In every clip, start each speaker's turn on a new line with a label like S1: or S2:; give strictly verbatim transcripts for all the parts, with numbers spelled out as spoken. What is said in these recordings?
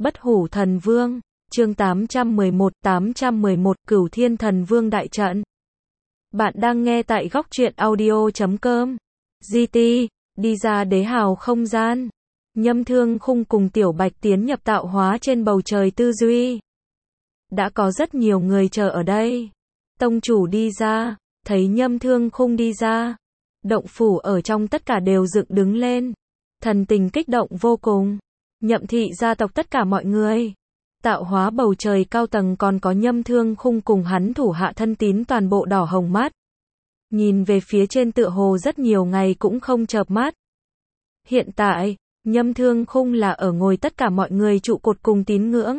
S1: Bất Hủ Thần Vương, chương tám trăm mười một, tám trăm mười một, Cửu Thiên Thần Vương đại trận. Bạn đang nghe tại góc truyện audio chấm com. giê tê, đi ra đế hào không gian. Nhâm Thương Khung cùng Tiểu Bạch tiến nhập tạo hóa trên bầu trời tư duy. Đã có rất nhiều người chờ ở đây. Tông chủ đi ra, thấy Nhâm Thương Khung đi ra. Động phủ ở trong tất cả đều dựng đứng lên. Thần tình kích động vô cùng. Nhậm thị gia tộc tất cả mọi người. Tạo hóa bầu trời cao tầng còn có Nhâm Thương Khung cùng hắn thủ hạ thân tín toàn bộ đỏ hồng mắt. Nhìn về phía trên tựa hồ rất nhiều ngày cũng không chợp mắt. Hiện tại, Nhâm Thương Khung là ở ngồi tất cả mọi người trụ cột cùng tín ngưỡng.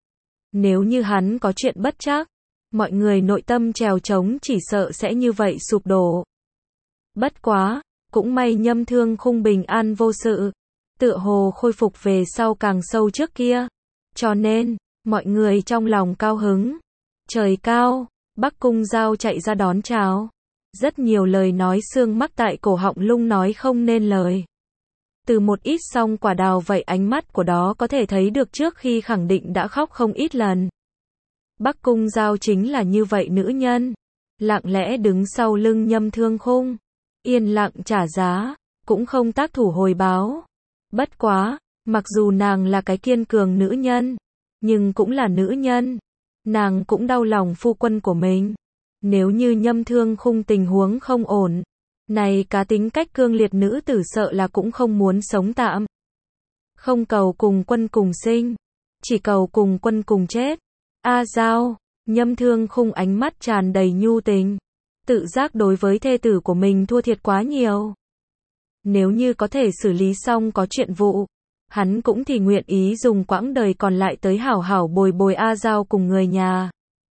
S1: Nếu như hắn có chuyện bất trắc, mọi người nội tâm trèo trống chỉ sợ sẽ như vậy sụp đổ. Bất quá, cũng may Nhâm Thương Khung bình an vô sự, tựa hồ khôi phục về sau càng sâu trước kia. Cho nên, mọi người trong lòng cao hứng. Trời cao, Bắc Cung Giao chạy ra đón chào. Rất nhiều lời nói xương mắc tại cổ họng lung nói không nên lời. Từ một ít song quả đào vậy ánh mắt của đó có thể thấy được trước khi khẳng định đã khóc không ít lần. Bắc Cung Giao chính là như vậy nữ nhân. Lặng lẽ đứng sau lưng Nhâm Thương Khung. Yên lặng trả giá, cũng không tác thủ hồi báo. Bất quá, mặc dù nàng là cái kiên cường nữ nhân, nhưng cũng là nữ nhân. Nàng cũng đau lòng phu quân của mình. Nếu như Nhâm Thương Khung tình huống không ổn, này cá tính cách cương liệt nữ tử sợ là cũng không muốn sống tạm. Không cầu cùng quân cùng sinh, chỉ cầu cùng quân cùng chết. A Giao, Nhâm Thương Khung ánh mắt tràn đầy nhu tình. Tự giác đối với thê tử của mình thua thiệt quá nhiều. Nếu như có thể xử lý xong có chuyện vụ, hắn cũng thì nguyện ý dùng quãng đời còn lại tới hảo hảo bồi bồi A Giao cùng người nhà.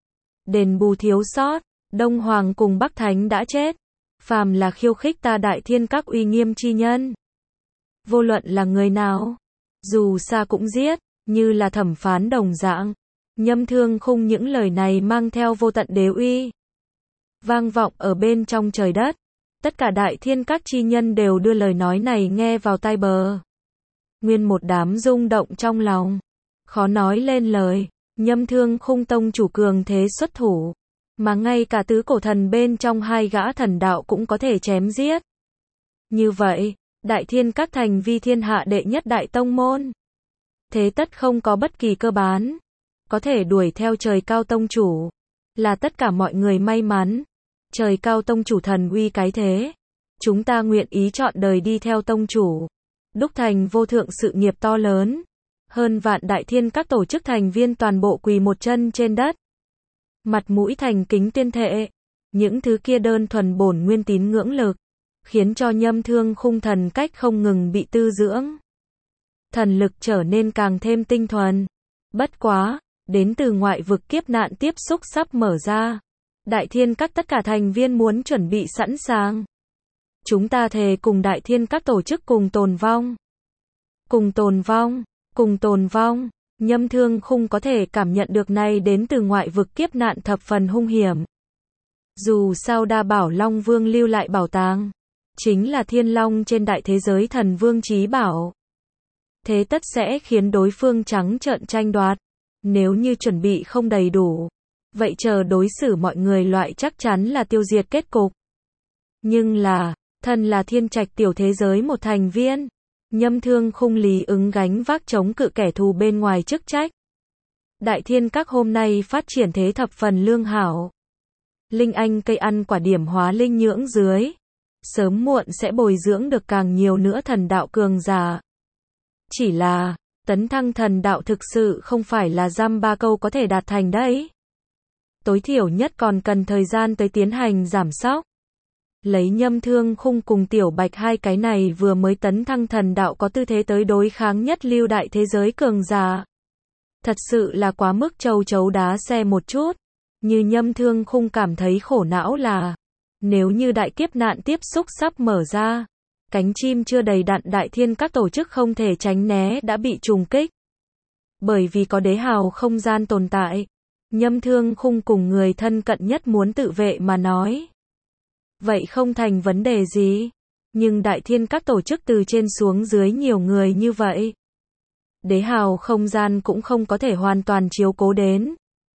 S1: Đền bù thiếu sót, Đông Hoàng cùng Bắc Thánh đã chết. Phàm là khiêu khích ta Đại Thiên các uy nghiêm chi nhân. Vô luận là người nào, dù xa cũng giết, như là thẩm phán đồng dạng. Nhâm Thương Khung những lời này mang theo vô tận đế uy. Vang vọng ở bên trong trời đất. Tất cả Đại Thiên các chi nhân đều đưa lời nói này nghe vào tai bờ. Nguyên một đám rung động trong lòng. Khó nói lên lời. Nhâm Thương Khung tông chủ cường thế xuất thủ. Mà ngay cả tứ cổ thần bên trong hai gã thần đạo cũng có thể chém giết. Như vậy, Đại Thiên các thành vi thiên hạ đệ nhất đại tông môn. Thế tất không có bất kỳ cơ bán. Có thể đuổi theo trời cao tông chủ. Là tất cả mọi người may mắn. Trời cao tông chủ thần uy cái thế. Chúng ta nguyện ý chọn đời đi theo tông chủ. Đúc thành vô thượng sự nghiệp to lớn. Hơn vạn Đại Thiên các tổ chức thành viên toàn bộ quỳ một chân trên đất. Mặt mũi thành kính tuyên thệ. Những thứ kia đơn thuần bổn nguyên tín ngưỡng lực. Khiến cho Nhâm Thương Khung thần cách không ngừng bị tư dưỡng. Thần lực trở nên càng thêm tinh thuần. Bất quá, đến từ ngoại vực kiếp nạn tiếp xúc sắp mở ra. Đại Thiên các tất cả thành viên muốn chuẩn bị sẵn sàng. Chúng ta thề cùng Đại Thiên các tổ chức cùng tồn vong. Cùng tồn vong, cùng tồn vong. Nhâm Thương Khung có thể cảm nhận được này đến từ ngoại vực kiếp nạn thập phần hung hiểm. Dù sao Đa Bảo Long Vương lưu lại bảo tàng, chính là thiên long trên đại thế giới thần vương chí bảo. Thế tất sẽ khiến đối phương trắng trợn tranh đoạt. Nếu như chuẩn bị không đầy đủ, vậy chờ đối xử mọi người loại chắc chắn là tiêu diệt kết cục. Nhưng là, thân là thiên trạch tiểu thế giới một thành viên, Nhâm Thương Khung lý ứng gánh vác chống cự kẻ thù bên ngoài chức trách. Đại Thiên các hôm nay phát triển thế thập phần lương hảo. Linh anh cây ăn quả điểm hóa linh nhưỡng dưới. Sớm muộn sẽ bồi dưỡng được càng nhiều nữa thần đạo cường giả. Chỉ là, tấn thăng thần đạo thực sự không phải là dăm ba câu có thể đạt thành đấy. Tối thiểu nhất còn cần thời gian tới tiến hành giảm sóc. Lấy Nhâm Thương Khung cùng Tiểu Bạch hai cái này vừa mới tấn thăng thần đạo có tư thế tới đối kháng nhất lưu đại thế giới cường giả. Thật sự là quá mức châu chấu đá xe một chút. Như Nhâm Thương Khung cảm thấy khổ não là, nếu như đại kiếp nạn tiếp xúc sắp mở ra, cánh chim chưa đầy đặn Đại Thiên các tổ chức không thể tránh né đã bị trùng kích. Bởi vì có đế hào không gian tồn tại, Nhâm Thương Khung cùng người thân cận nhất muốn tự vệ mà nói. Vậy không thành vấn đề gì. Nhưng Đại Thiên các tổ chức từ trên xuống dưới nhiều người như vậy. đế hào không gian cũng không có thể hoàn toàn chiếu cố đến.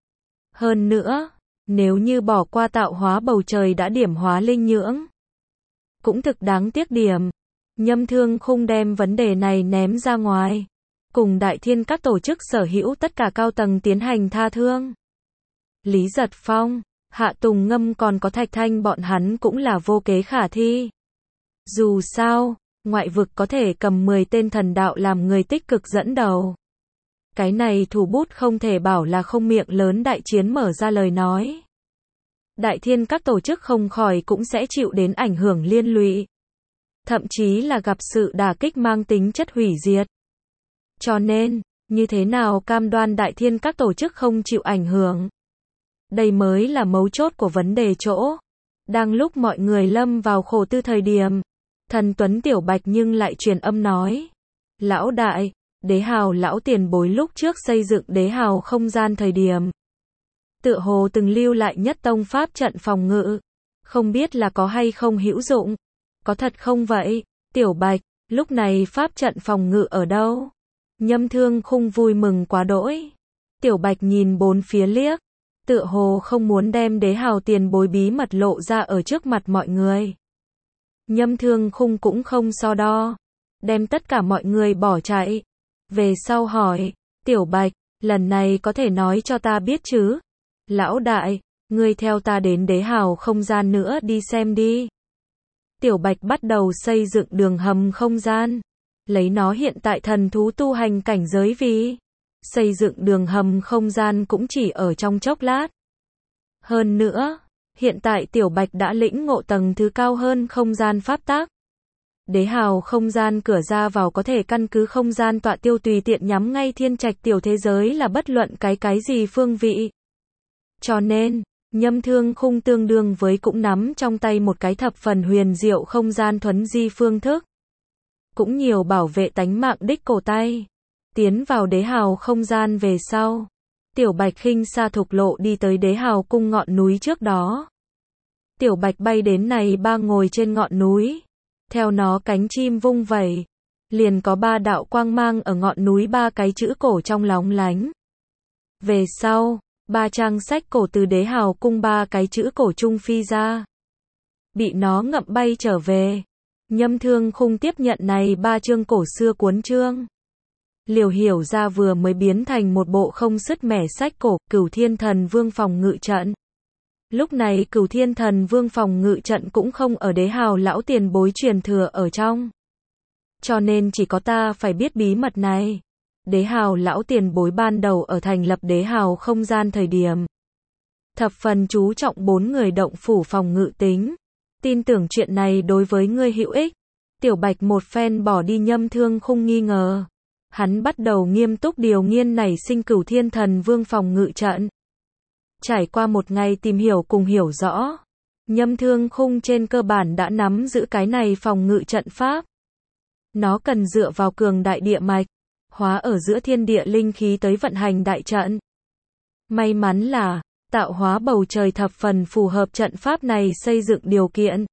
S1: Hơn nữa, nếu như bỏ qua tạo hóa bầu trời đã điểm hóa linh nhưỡng, cũng thực đáng tiếc điểm. Nhâm Thương Khung đem vấn đề này ném ra ngoài, cùng Đại Thiên các tổ chức sở hữu tất cả cao tầng tiến hành tha thương. Lý Giật Phong, Hạ Tùng Ngâm còn có Thạch Thanh bọn hắn cũng là vô kế khả thi. Dù sao, ngoại vực có thể cầm mười tên thần đạo làm người tích cực dẫn đầu. Cái này thủ bút không thể bảo là không miệng lớn đại chiến mở ra lời nói. Đại Thiên các tổ chức không khỏi cũng sẽ chịu đến ảnh hưởng liên lụy. Thậm chí là gặp sự đả kích mang tính chất hủy diệt. Cho nên, như thế nào cam đoan Đại Thiên các tổ chức không chịu ảnh hưởng? Đây mới là mấu chốt của vấn đề chỗ. Đang lúc mọi người lâm vào khổ tư thời điểm, Thần Tuấn Tiểu Bạch nhưng lại truyền âm nói. Lão đại, đế hào lão tiền bối lúc trước xây dựng đế hào không gian thời điểm. Tựa hồ từng lưu lại nhất tông pháp trận phòng ngự. Không biết là có hay không hữu dụng. Có thật không vậy? Tiểu Bạch, lúc này pháp trận phòng ngự ở đâu? Nhâm Thương Khung vui mừng quá đỗi. Tiểu Bạch nhìn bốn phía liếc. Tựa hồ không muốn đem đế hào tiền bối bí mật lộ ra ở trước mặt mọi người. Nhâm Thương Khung cũng không so đo. Đem tất cả mọi người bỏ chạy. Về sau hỏi, Tiểu Bạch, lần này có thể nói cho ta biết chứ? Lão đại, ngươi theo ta đến đế hào không gian nữa đi xem đi. Tiểu Bạch bắt đầu xây dựng đường hầm không gian. Lấy nó hiện tại thần thú tu hành cảnh giới vì xây dựng đường hầm không gian cũng chỉ ở trong chốc lát. Hơn nữa, hiện tại Tiểu Bạch đã lĩnh ngộ tầng thứ cao hơn không gian pháp tác. Đế hào không gian cửa ra vào có thể căn cứ không gian tọa tiêu tùy tiện nhắm ngay thiên trạch tiểu thế giới là bất luận cái cái gì phương vị. Cho nên, Nhâm Thương Khung tương đương với cũng nắm trong tay một cái thập phần huyền diệu không gian thuấn di phương thức. Cũng nhiều bảo vệ tánh mạng đích cổ tay. Tiến vào đế hào không gian về sau. Tiểu Bạch khinh xa thục lộ đi tới đế hào cung ngọn núi trước đó. Tiểu Bạch bay đến này ba ngồi trên ngọn núi. Theo nó cánh chim vung vẩy. Liền có ba đạo quang mang ở ngọn núi ba cái chữ cổ trong lóng lánh. Về sau, ba trang sách cổ từ đế hào cung ba cái chữ cổ trung phi ra. Bị nó ngậm bay trở về. Nhâm Thương Khung tiếp nhận này ba chương cổ xưa cuốn chương. Liều hiểu ra vừa mới biến thành một bộ không sứt mẻ sách cổ, Cửu Thiên Thần Vương phòng ngự trận. Lúc này Cửu Thiên Thần Vương phòng ngự trận cũng không ở đế hào lão tiền bối truyền thừa ở trong. Cho nên chỉ có ta phải biết bí mật này. Đế hào lão tiền bối ban đầu ở thành lập đế hào không gian thời điểm. Thập phần chú trọng bốn người động phủ phòng ngự tính. Tin tưởng chuyện này đối với ngươi hữu ích. Tiểu Bạch một phen bỏ đi Nhâm Thương Khung nghi ngờ. Hắn bắt đầu nghiêm túc điều nghiên nảy sinh Cửu Thiên Thần Vương phòng ngự trận. Trải qua một ngày tìm hiểu cùng hiểu rõ. Nhâm Thương Khung trên cơ bản đã nắm giữ cái này phòng ngự trận pháp. Nó cần dựa vào cường đại địa mạch. Hóa ở giữa thiên địa linh khí tới vận hành đại trận. May mắn là, tạo hóa bầu trời thập phần phù hợp trận pháp này xây dựng điều kiện.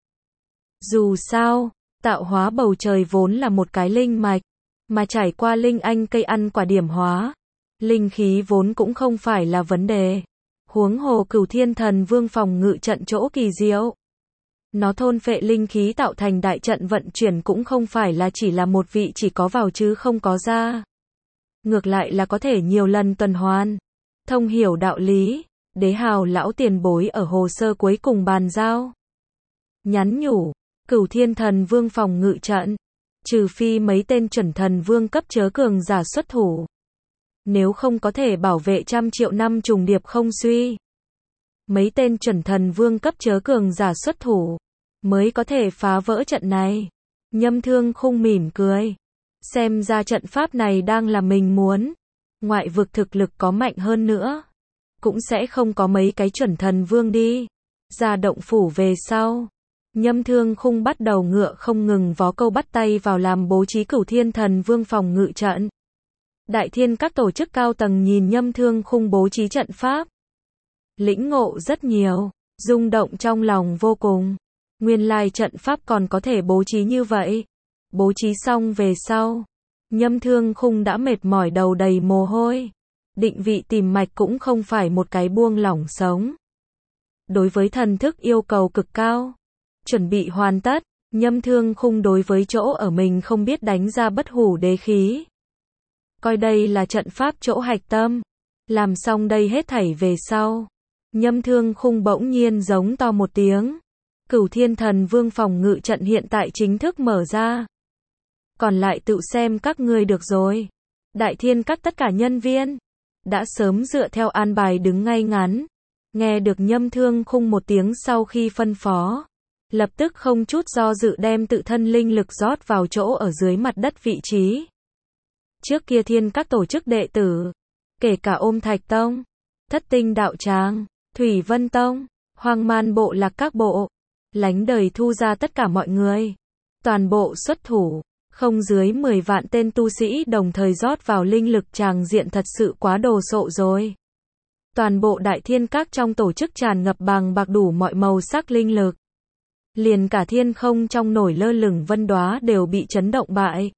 S1: Dù sao, tạo hóa bầu trời vốn là một cái linh mạch, mà trải qua linh anh cây ăn quả điểm hóa. Linh khí vốn cũng không phải là vấn đề. Huống hồ Cửu Thiên Thần Vương phòng ngự trận chỗ kỳ diệu. Nó thôn phệ linh khí tạo thành đại trận vận chuyển cũng không phải là chỉ là một vị chỉ có vào chứ không có ra. Ngược lại là có thể nhiều lần tuần hoàn. Thông hiểu đạo lý, đế hào lão tiền bối ở hồ sơ cuối cùng bàn giao. Nhắn nhủ, Cửu Thiên Thần Vương phòng ngự trận. Trừ phi mấy tên chuẩn thần vương cấp chớ cường giả xuất thủ. Nếu không có thể bảo vệ trăm triệu năm trùng điệp không suy. Mấy tên chuẩn thần vương cấp chớ cường giả xuất thủ. Mới có thể phá vỡ trận này. Nhâm Thương Khung mỉm cười. Xem ra trận pháp này đang là mình muốn. Ngoại vực thực lực có mạnh hơn nữa. Cũng sẽ không có mấy cái chuẩn thần vương đi. Ra động phủ về sau. Nhâm Thương Khung bắt đầu ngựa không ngừng vó câu bắt tay vào làm bố trí Cửu Thiên Thần Vương phòng ngự trận. Đại Thiên các tổ chức cao tầng nhìn Nhâm Thương Khung bố trí trận pháp. Lĩnh ngộ rất nhiều, rung động trong lòng vô cùng. Nguyên lai trận pháp còn có thể bố trí như vậy. Bố trí xong về sau. Nhâm Thương Khung đã mệt mỏi đầu đầy mồ hôi. Định vị tìm mạch cũng không phải một cái buông lỏng sống. Đối với thần thức yêu cầu cực cao. Chuẩn bị hoàn tất, Nhâm Thương Khung đối với chỗ ở mình không biết đánh ra bất hủ đế khí. Coi đây là trận pháp chỗ hạch tâm. Làm xong đây hết thảy về sau. Nhâm Thương Khung bỗng nhiên giống to một tiếng. Cửu Thiên Thần Vương phòng ngự trận hiện tại chính thức mở ra. Còn lại tự xem các ngươi được rồi. Đại Thiên các tất cả nhân viên đã sớm dựa theo an bài đứng ngay ngắn. Nghe được Nhâm Thương Khung một tiếng sau khi phân phó, lập tức không chút do dự đem tự thân linh lực rót vào chỗ ở dưới mặt đất vị trí. Trước kia Thiên các tổ chức đệ tử, kể cả Ôm Thạch Tông, Thất Tinh Đạo Tràng, Thủy Vân Tông, Hoang Man Bộ Lạc các bộ, lánh đời thu ra tất cả mọi người, toàn bộ xuất thủ, không dưới mười vạn tên tu sĩ đồng thời rót vào linh lực, tràng diện thật sự quá đồ sộ rồi. Toàn bộ Đại Thiên các trong tổ chức tràn ngập bằng bạc đủ mọi màu sắc linh lực. Liền cả thiên không trong nổi lơ lửng vân đóa đều bị chấn động bại.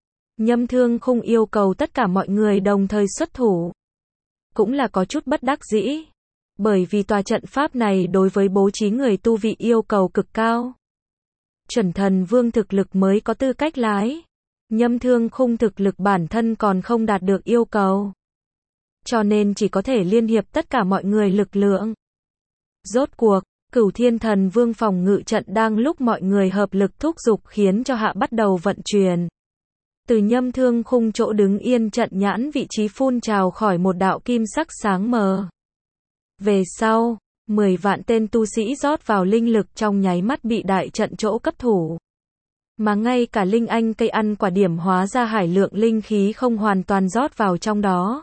S1: Nhâm Thương Khung yêu cầu tất cả mọi người đồng thời xuất thủ. Cũng là có chút bất đắc dĩ. Bởi vì tòa trận pháp này đối với bố trí người tu vị yêu cầu cực cao. Chuẩn thần vương thực lực mới có tư cách lái. Nhâm Thương Khung thực lực bản thân còn không đạt được yêu cầu. Cho nên chỉ có thể liên hiệp tất cả mọi người lực lượng. Rốt cuộc, Cửu Thiên Thần Vương phòng ngự trận đang lúc mọi người hợp lực thúc giục khiến cho hạ bắt đầu vận chuyển. Từ Nhâm Thương Khung chỗ đứng yên trận nhãn vị trí phun trào khỏi một đạo kim sắc sáng mờ. Về sau, mười vạn tên tu sĩ rót vào linh lực trong nháy mắt bị đại trận chỗ cấp thủ. Mà ngay cả linh anh cây ăn quả điểm hóa ra hải lượng linh khí không hoàn toàn rót vào trong đó.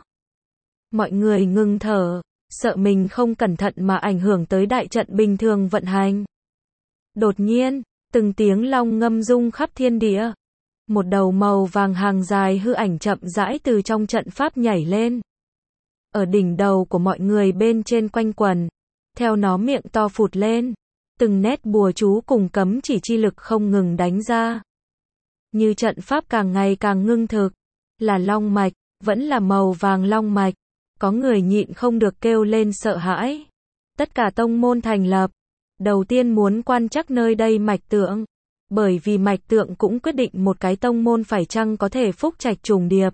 S1: Mọi người ngừng thở, sợ mình không cẩn thận mà ảnh hưởng tới đại trận bình thường vận hành. Đột nhiên, từng tiếng long ngâm rung khắp thiên địa. Một đầu màu vàng hàng dài hư ảnh chậm rãi từ trong trận pháp nhảy lên. Ở đỉnh đầu của mọi người bên trên quanh quần, theo nó miệng to phụt lên, từng nét bùa chú cùng cấm chỉ chi lực không ngừng đánh ra. Như trận pháp càng ngày càng ngưng thực, là long mạch, vẫn là màu vàng long mạch. Có người nhịn không được kêu lên sợ hãi. Tất cả tông môn thành lập, đầu tiên muốn quan trắc nơi đây mạch tượng. Bởi vì mạch tượng cũng quyết định một cái tông môn phải chăng có thể phúc trạch trùng điệp.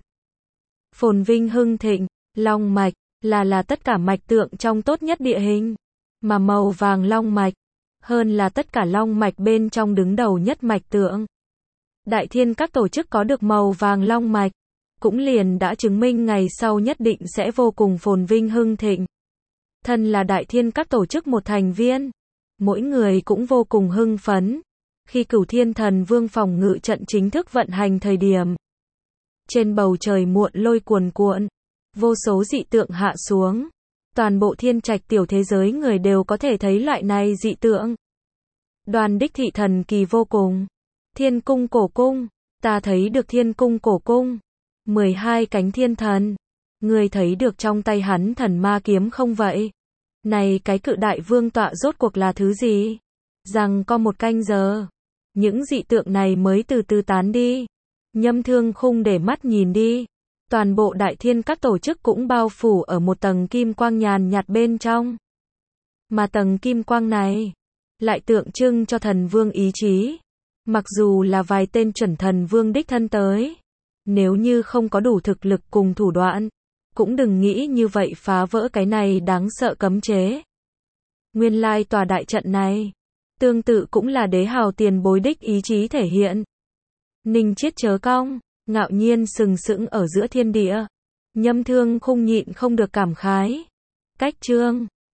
S1: Phồn vinh hưng thịnh, long mạch, là là tất cả mạch tượng trong tốt nhất địa hình. Mà màu vàng long mạch, hơn là tất cả long mạch bên trong đứng đầu nhất mạch tượng. Đại Thiên các tổ chức có được màu vàng long mạch, cũng liền đã chứng minh ngày sau nhất định sẽ vô cùng phồn vinh hưng thịnh. Thân là Đại Thiên các tổ chức một thành viên, mỗi người cũng vô cùng hưng phấn. Khi Cửu Thiên Thần Vương phòng ngự trận chính thức vận hành thời điểm, trên bầu trời muộn lôi cuồn cuộn, vô số dị tượng hạ xuống. Toàn bộ thiên trạch tiểu thế giới người đều có thể thấy loại này dị tượng. Đoàn đích thị thần kỳ vô cùng. Thiên cung cổ cung, ta thấy được thiên cung cổ cung. mười hai cánh thiên thần. Ngươi thấy được trong tay hắn thần ma kiếm không vậy? Này cái cự đại vương tọa rốt cuộc là thứ gì? Rằng có một canh giờ, những dị tượng này mới từ từ tán đi. Nhâm Thương Khung để mắt nhìn đi. Toàn bộ Đại Thiên các tổ chức cũng bao phủ ở một tầng kim quang nhàn nhạt bên trong. Mà tầng kim quang này lại tượng trưng cho thần vương ý chí. Mặc dù là vài tên chuẩn thần vương đích thân tới, nếu như không có đủ thực lực cùng thủ đoạn, cũng đừng nghĩ như vậy phá vỡ cái này đáng sợ cấm chế. Nguyên lai tòa đại trận này, tương tự cũng là đế hào tiền bối đích ý chí thể hiện. Ninh Chiết chớ cong, ngạo nhiên sừng sững ở giữa thiên địa. Nhâm Thương Khung nhịn không được cảm khái. Cách chương